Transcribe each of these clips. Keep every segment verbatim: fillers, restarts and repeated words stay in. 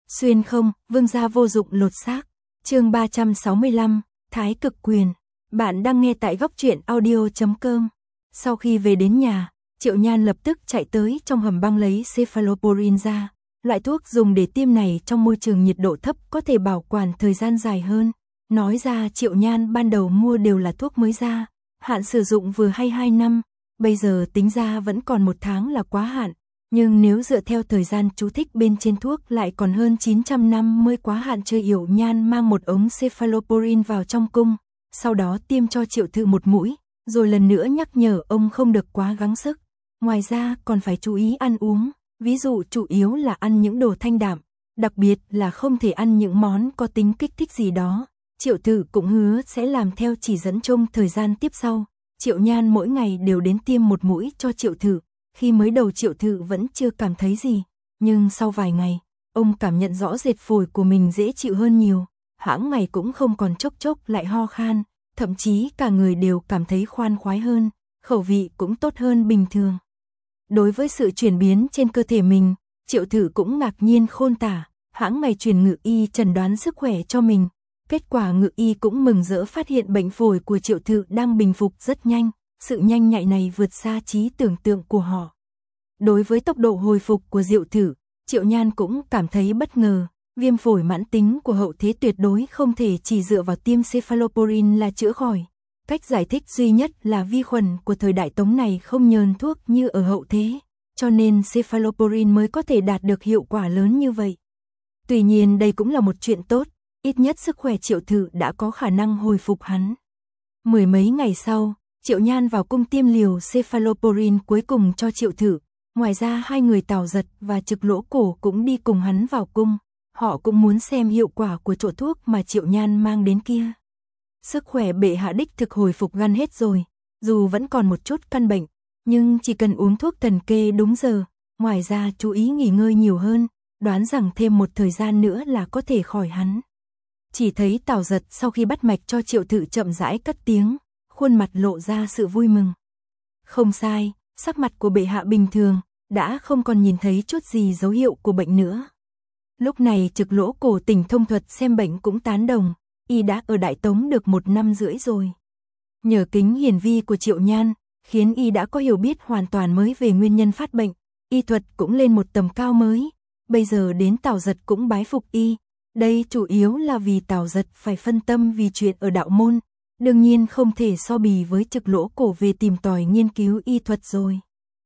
Xuyên không, vương gia vô dụng lột xác. Chương ba trăm sáu mươi lăm, Thái cực quyền. Bạn đang nghe tại góc truyện audio chấm com. Sau khi về đến nhà, Triệu Nhan lập tức chạy tới trong hầm băng lấy cephalosporin ra. Loại thuốc dùng để tiêm này trong môi trường nhiệt độ thấp có thể bảo quản thời gian dài hơn. Nói ra Triệu Nhan ban đầu mua đều là thuốc mới ra, hạn sử dụng vừa hay hai năm, bây giờ tính ra vẫn còn một tháng là quá hạn. Nhưng nếu dựa theo thời gian chú thích bên trên thuốc lại còn hơn chín trăm năm mới quá hạn. Triệu Yểu Nhan mang một ống cephalosporin vào trong cung, sau đó tiêm cho Triệu Thự một mũi, rồi lần nữa nhắc nhở ông không được quá gắng sức. Ngoài ra còn phải chú ý ăn uống, ví dụ chủ yếu là ăn những đồ thanh đạm, đặc biệt là không thể ăn những món có tính kích thích gì đó. Triệu Thự cũng hứa sẽ làm theo chỉ dẫn trong thời gian tiếp sau. Triệu Nhan mỗi ngày đều đến tiêm một mũi cho Triệu Thự. Khi mới đầu Triệu Thự vẫn chưa cảm thấy gì, nhưng sau vài ngày, ông cảm nhận rõ rệt phổi của mình dễ chịu hơn nhiều, hãng ngày cũng không còn chốc chốc lại ho khan, thậm chí cả người đều cảm thấy khoan khoái hơn, khẩu vị cũng tốt hơn bình thường. Đối với sự chuyển biến trên cơ thể mình, Triệu Thự cũng ngạc nhiên khôn tả, hãng ngày truyền Ngự y chẩn đoán sức khỏe cho mình. Kết quả Ngự y cũng mừng rỡ phát hiện bệnh phổi của Triệu Thự đang bình phục rất nhanh. Sự nhanh nhạy này vượt xa trí tưởng tượng của họ. Đối với tốc độ hồi phục của Diệu Thử, Triệu Nhan cũng cảm thấy bất ngờ. Viêm phổi mãn tính của hậu thế tuyệt đối không thể chỉ dựa vào tiêm cephalosporin là chữa khỏi. Cách giải thích duy nhất là vi khuẩn của thời đại Tống này không nhờn thuốc như ở hậu thế, cho nên cephalosporin mới có thể đạt được hiệu quả lớn như vậy. Tuy nhiên đây cũng là một chuyện tốt, ít nhất sức khỏe Triệu Thử đã có khả năng hồi phục hắn. Mười mấy ngày sau, Triệu Nhan vào cung tiêm liều cephalosporin cuối cùng cho Triệu Thử. Ngoài ra hai người Tào Giật và Trực Lỗ Cổ cũng đi cùng hắn vào cung. Họ cũng muốn xem hiệu quả của chỗ thuốc mà Triệu Nhan mang đến kia. Sức khỏe bệ hạ đích thực hồi phục gần hết rồi. Dù vẫn còn một chút căn bệnh, nhưng chỉ cần uống thuốc thần kê đúng giờ. Ngoài ra chú ý nghỉ ngơi nhiều hơn, đoán rằng thêm một thời gian nữa là có thể khỏi hắn. Chỉ thấy Tào Giật sau khi bắt mạch cho Triệu Thử chậm rãi cất tiếng, khuôn mặt lộ ra sự vui mừng. Không sai, sắc mặt của bệ hạ bình thường, đã không còn nhìn thấy chút gì dấu hiệu của bệnh nữa. Lúc này Trực Lỗ Cổ tỉnh thông thuật xem bệnh cũng tán đồng, y đã ở Đại Tống được một năm rưỡi rồi. Nhờ kính hiển vi của Triệu Nhan, khiến y đã có hiểu biết hoàn toàn mới về nguyên nhân phát bệnh, y thuật cũng lên một tầm cao mới. Bây giờ đến Tào Giật cũng bái phục y, đây chủ yếu là vì Tào Giật phải phân tâm vì chuyện ở đạo môn. Đương nhiên không thể so bì với Trực Lỗ Cổ về tìm tòi nghiên cứu y thuật rồi.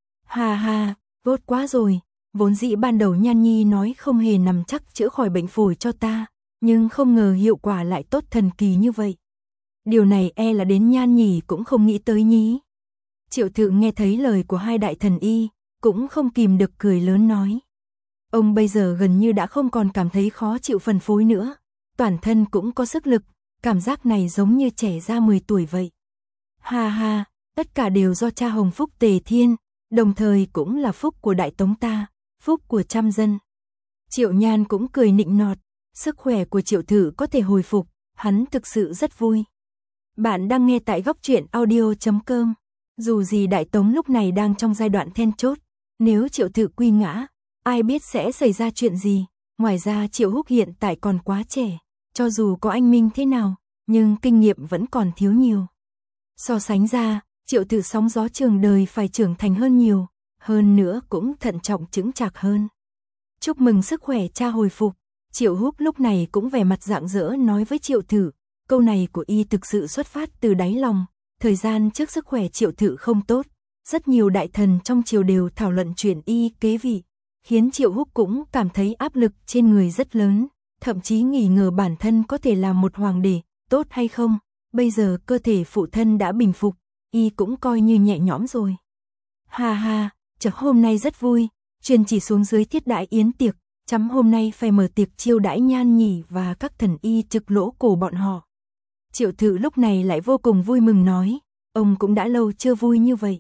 Hà hà, tốt quá rồi, vốn dĩ ban đầu Nhan Nhi nói không hề nằm chắc chữa khỏi bệnh phổi cho ta, nhưng không ngờ hiệu quả lại tốt thần kỳ như vậy. Điều này e là đến Nhan Nhi cũng không nghĩ tới nhí. Triệu Thự nghe thấy lời của hai đại thần y, cũng không kìm được cười lớn nói. Ông bây giờ gần như đã không còn cảm thấy khó chịu phần phối nữa, toàn thân cũng có sức lực. Cảm giác này giống như trẻ ra mười tuổi vậy. Ha ha, tất cả đều do cha Hồng phúc Tề Thiên, đồng thời cũng là phúc của Đại Tống ta, phúc của trăm dân. Triệu Nhan cũng cười nịnh nọt, sức khỏe của Triệu Thử có thể hồi phục, hắn thực sự rất vui. Bạn đang nghe tại góc truyện audio chấm com. Dù gì Đại Tống lúc này đang trong giai đoạn then chốt, nếu Triệu Thử quy ngã, ai biết sẽ xảy ra chuyện gì. Ngoài ra Triệu Húc hiện tại còn quá trẻ. Cho dù có anh minh thế nào, nhưng kinh nghiệm vẫn còn thiếu nhiều. So sánh ra, Triệu Thử sóng gió trường đời phải trưởng thành hơn nhiều, hơn nữa cũng thận trọng chững chạc hơn. Chúc mừng sức khỏe cha hồi phục, Triệu Húc lúc này cũng vẻ mặt rạng rỡ nói với Triệu Thử, câu này của y thực sự xuất phát từ đáy lòng. Thời gian trước sức khỏe Triệu Thử không tốt, rất nhiều đại thần trong triều đều thảo luận chuyện y kế vị, khiến Triệu Húc cũng cảm thấy áp lực trên người rất lớn. Thậm chí nghi ngờ bản thân có thể làm một hoàng đế, tốt hay không, bây giờ cơ thể phụ thân đã bình phục, y cũng coi như nhẹ nhõm rồi. Ha ha, chấm hôm nay rất vui, truyền chỉ xuống dưới thiết đãi yến tiệc, chấm hôm nay phải mở tiệc chiêu đãi Nhan Nhỉ và các thần y Trực Lỗ Cổ bọn họ. Triệu Thự lúc này lại vô cùng vui mừng nói, ông cũng đã lâu chưa vui như vậy.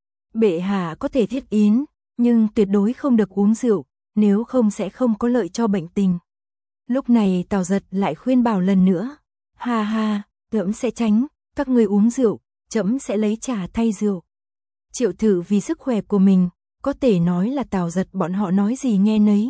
Bệ hạ có thể thiết yến, nhưng tuyệt đối không được uống rượu, nếu không sẽ không có lợi cho bệnh tình. Lúc này Tào Giật lại khuyên bảo lần nữa, ha ha, trẫm sẽ tránh, các người uống rượu, trẫm sẽ lấy trà thay rượu. Triệu Thử vì sức khỏe của mình, có thể nói là Tào Giật bọn họ nói gì nghe nấy,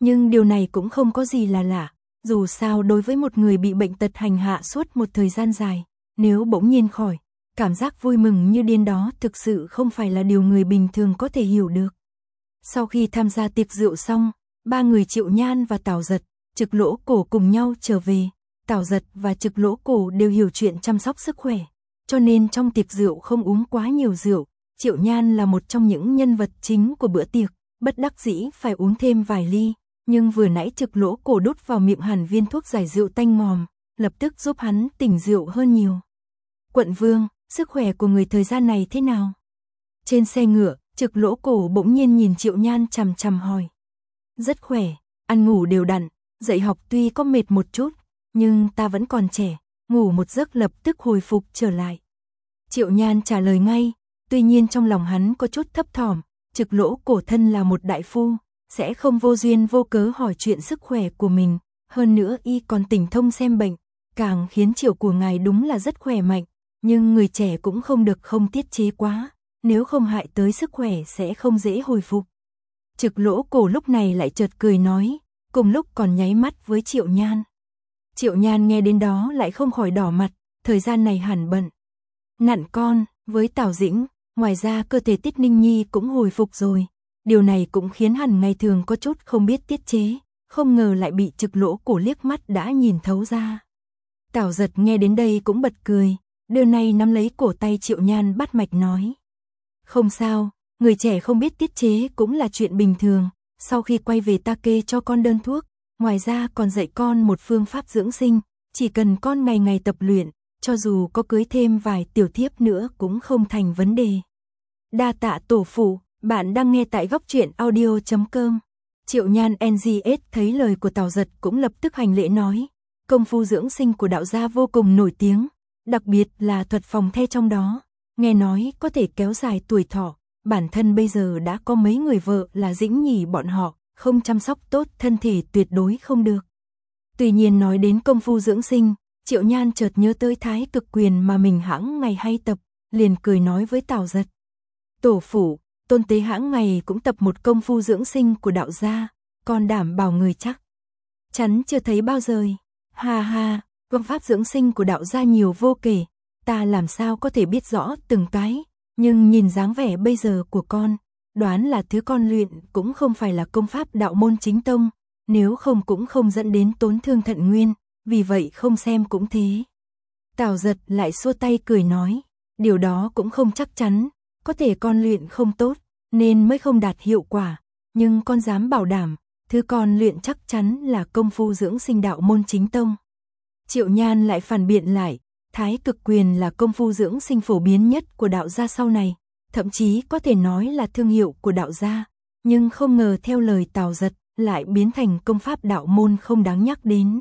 Nhưng điều này cũng không có gì là lạ, dù sao đối với một người bị bệnh tật hành hạ suốt một thời gian dài, nếu bỗng nhiên khỏi, cảm giác vui mừng như điên đó thực sự không phải là điều người bình thường có thể hiểu được. Sau khi tham gia tiệc rượu xong, ba người Triệu Nhan và Tào Giật, Trực Lỗ Cổ cùng nhau trở về. Tào Giật và Trực Lỗ Cổ đều hiểu chuyện chăm sóc sức khỏe, cho nên trong tiệc rượu không uống quá nhiều rượu. Triệu Nhan là một trong những nhân vật chính của bữa tiệc, bất đắc dĩ phải uống thêm vài ly, nhưng vừa nãy Trực Lỗ Cổ đút vào miệng hẳn viên thuốc giải rượu tanh ngòm, lập tức giúp hắn tỉnh rượu hơn nhiều. Quận Vương, sức khỏe của người thời gian này thế nào? Trên xe ngựa, Trực Lỗ Cổ bỗng nhiên nhìn Triệu Nhan chằm chằm hỏi. Rất khỏe, ăn ngủ đều đặn, dạy học tuy có mệt một chút, nhưng ta vẫn còn trẻ, ngủ một giấc lập tức hồi phục trở lại. Triệu Nhan trả lời ngay, tuy nhiên trong lòng hắn có chút thấp thỏm, Trực Lỗ Cổ thân là một đại phu, sẽ không vô duyên vô cớ hỏi chuyện sức khỏe của mình, hơn nữa y còn tỉnh thông xem bệnh, càng khiến Triệu của ngài đúng là rất khỏe mạnh, nhưng người trẻ cũng không được không tiết chế quá, nếu không hại tới sức khỏe sẽ không dễ hồi phục. Trực Lỗ Cổ lúc này lại chợt cười nói, cùng lúc còn nháy mắt với Triệu Nhan. Triệu Nhan nghe đến đó lại không khỏi đỏ mặt, thời gian này hẳn bận. Nặn con, với Tào Dĩnh, ngoài ra cơ thể Tiết Ninh Nhi cũng hồi phục rồi. Điều này cũng khiến hẳn ngày thường có chút không biết tiết chế, không ngờ lại bị Trực Lỗ Cổ liếc mắt đã nhìn thấu ra. Tào Giật nghe đến đây cũng bật cười, đưa nay nắm lấy cổ tay Triệu Nhan bắt mạch nói. Không sao, người trẻ không biết tiết chế cũng là chuyện bình thường, sau khi quay về ta kê cho con đơn thuốc, ngoài ra còn dạy con một phương pháp dưỡng sinh, chỉ cần con ngày ngày tập luyện, cho dù có cưới thêm vài tiểu thiếp nữa cũng không thành vấn đề. Đa tạ tổ phụ, bạn đang nghe tại góc truyện audio chấm com. Triệu Nhan en giê ét thấy lời của Tào Giật cũng lập tức hành lễ nói, công phu dưỡng sinh của đạo gia vô cùng nổi tiếng, đặc biệt là thuật phòng the trong đó, nghe nói có thể kéo dài tuổi thọ, bản thân bây giờ đã có mấy người vợ là Dĩnh Nhỉ bọn họ, không chăm sóc tốt thân thể tuyệt đối không được. Tuy nhiên nói đến công phu dưỡng sinh, Triệu Nhan chợt nhớ tới Thái Cực Quyền mà mình hãng ngày hay tập, liền cười nói với Tào Giật. Tổ phụ, Tôn Tế hãng ngày cũng tập một công phu dưỡng sinh của đạo gia, còn đảm bảo người chắc chắn chưa thấy bao giờ. Ha ha, phương pháp dưỡng sinh của đạo gia nhiều vô kể, ta làm sao có thể biết rõ từng cái, nhưng nhìn dáng vẻ bây giờ của con, đoán là thứ con luyện cũng không phải là công pháp đạo môn chính tông, nếu không cũng không dẫn đến tổn thương thận nguyên, vì vậy không xem cũng thế. Tào Giật lại xua tay cười nói, điều đó cũng không chắc chắn, có thể con luyện không tốt, nên mới không đạt hiệu quả, nhưng con dám bảo đảm, thứ con luyện chắc chắn là công phu dưỡng sinh đạo môn chính tông. Triệu Nhan lại phản biện lại, Thái Cực Quyền là công phu dưỡng sinh phổ biến nhất của đạo gia sau này, thậm chí có thể nói là thương hiệu của đạo gia, nhưng không ngờ theo lời Tào Giật, lại biến thành công pháp đạo môn không đáng nhắc đến.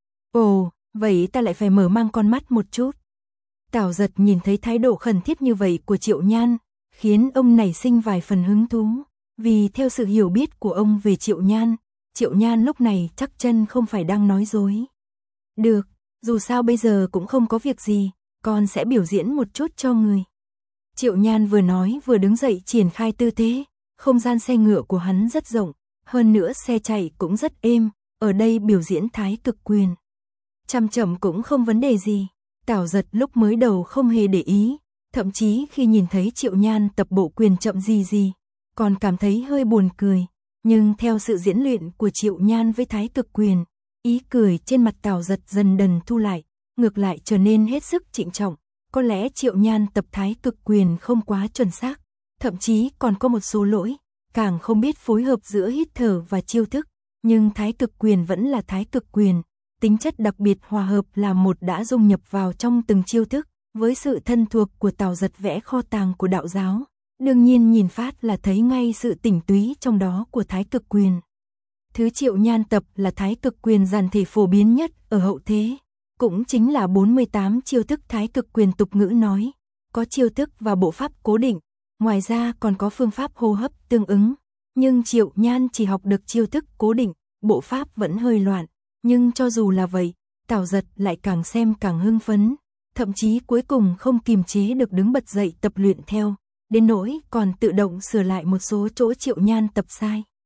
Ồ, vậy ta lại phải mở mang con mắt một chút. Tào Giật nhìn thấy thái độ khẩn thiết như vậy của Triệu Nhan, khiến ông nảy sinh vài phần hứng thú, vì theo sự hiểu biết của ông về Triệu Nhan, Triệu Nhan lúc này chắc chân không phải đang nói dối. Được, dù sao bây giờ cũng không có việc gì, con sẽ biểu diễn một chút cho người. Triệu Nhan vừa nói vừa đứng dậy triển khai tư thế, không gian xe ngựa của hắn rất rộng, hơn nữa xe chạy cũng rất êm, ở đây biểu diễn Thái Cực Quyền. Chăm chậm cũng không vấn đề gì, Tào Giật lúc mới đầu không hề để ý, thậm chí khi nhìn thấy Triệu Nhan tập bộ quyền chậm gì gì, còn cảm thấy hơi buồn cười, nhưng theo sự diễn luyện của Triệu Nhan với Thái Cực Quyền, ý cười trên mặt Tào Giật dần dần thu lại, ngược lại trở nên hết sức trịnh trọng. Có lẽ Triệu Nhan tập Thái Cực Quyền không quá chuẩn xác, thậm chí còn có một số lỗi, càng không biết phối hợp giữa hít thở và chiêu thức, nhưng Thái Cực Quyền vẫn là Thái Cực Quyền, tính chất đặc biệt hòa hợp là một đã dung nhập vào trong từng chiêu thức, với sự thân thuộc của Tào Giật vẽ kho tàng của đạo giáo, đương nhiên nhìn phát là thấy ngay sự tỉnh túy trong đó của Thái Cực Quyền. Thứ Triệu Nhan tập là Thái Cực Quyền giản thể phổ biến nhất ở hậu thế, cũng chính là bốn mươi tám chiêu thức Thái Cực Quyền tục ngữ nói, có chiêu thức và bộ pháp cố định, ngoài ra còn có phương pháp hô hấp tương ứng, nhưng Triệu Nhan chỉ học được chiêu thức cố định, bộ pháp vẫn hơi loạn, nhưng cho dù là vậy, Tào Giật lại càng xem càng hưng phấn, thậm chí cuối cùng không kiềm chế được đứng bật dậy tập luyện theo, đến nỗi còn tự động sửa lại một số chỗ Triệu Nhan tập sai.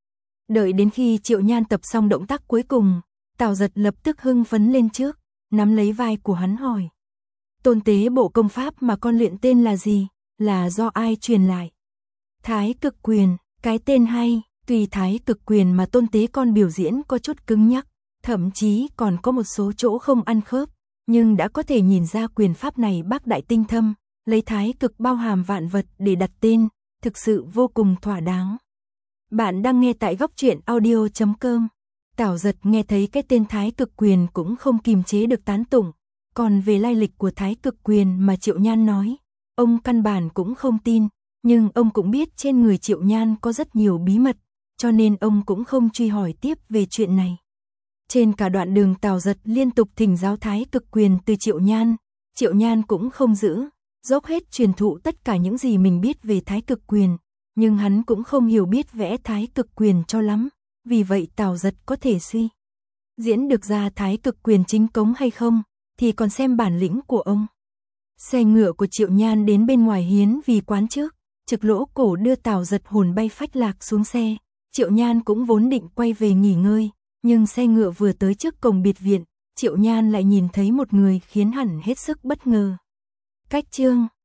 Đợi đến khi Triệu Nhan tập xong động tác cuối cùng, Tào Giật lập tức hưng phấn lên trước, nắm lấy vai của hắn hỏi. Tôn tế bộ công pháp mà con luyện tên là gì, là do ai truyền lại? Thái Cực Quyền, cái tên hay, tuy Thái Cực Quyền mà tôn tế con biểu diễn có chút cứng nhắc, thậm chí còn có một số chỗ không ăn khớp, nhưng đã có thể nhìn ra quyền pháp này bác đại tinh thâm, lấy thái cực bao hàm vạn vật để đặt tên, thực sự vô cùng thỏa đáng. Bạn đang nghe tại góc truyện audio chấm com. Tào Giật nghe thấy cái tên Thái Cực Quyền cũng không kìm chế được tán tụng, còn về lai lịch của Thái Cực Quyền mà Triệu Nhan nói, ông căn bản cũng không tin, nhưng ông cũng biết trên người Triệu Nhan có rất nhiều bí mật, cho nên ông cũng không truy hỏi tiếp về chuyện này. Trên cả đoạn đường Tào Giật liên tục thỉnh giáo Thái Cực Quyền từ Triệu Nhan, Triệu Nhan cũng không giữ, dốc hết truyền thụ tất cả những gì mình biết về Thái Cực Quyền, nhưng hắn cũng không hiểu biết vẽ Thái Cực Quyền cho lắm, vì vậy Tào Giật có thể suy diễn được ra Thái Cực Quyền chính cống hay không, thì còn xem bản lĩnh của ông. Xe ngựa của Triệu Nhan đến bên ngoài Hiến Vì quán trước, Trực Lỗ Cổ đưa Tào Giật hồn bay phách lạc xuống xe, Triệu Nhan cũng vốn định quay về nghỉ ngơi, nhưng xe ngựa vừa tới trước cổng biệt viện, Triệu Nhan lại nhìn thấy một người khiến hẳn hết sức bất ngờ. Cách chương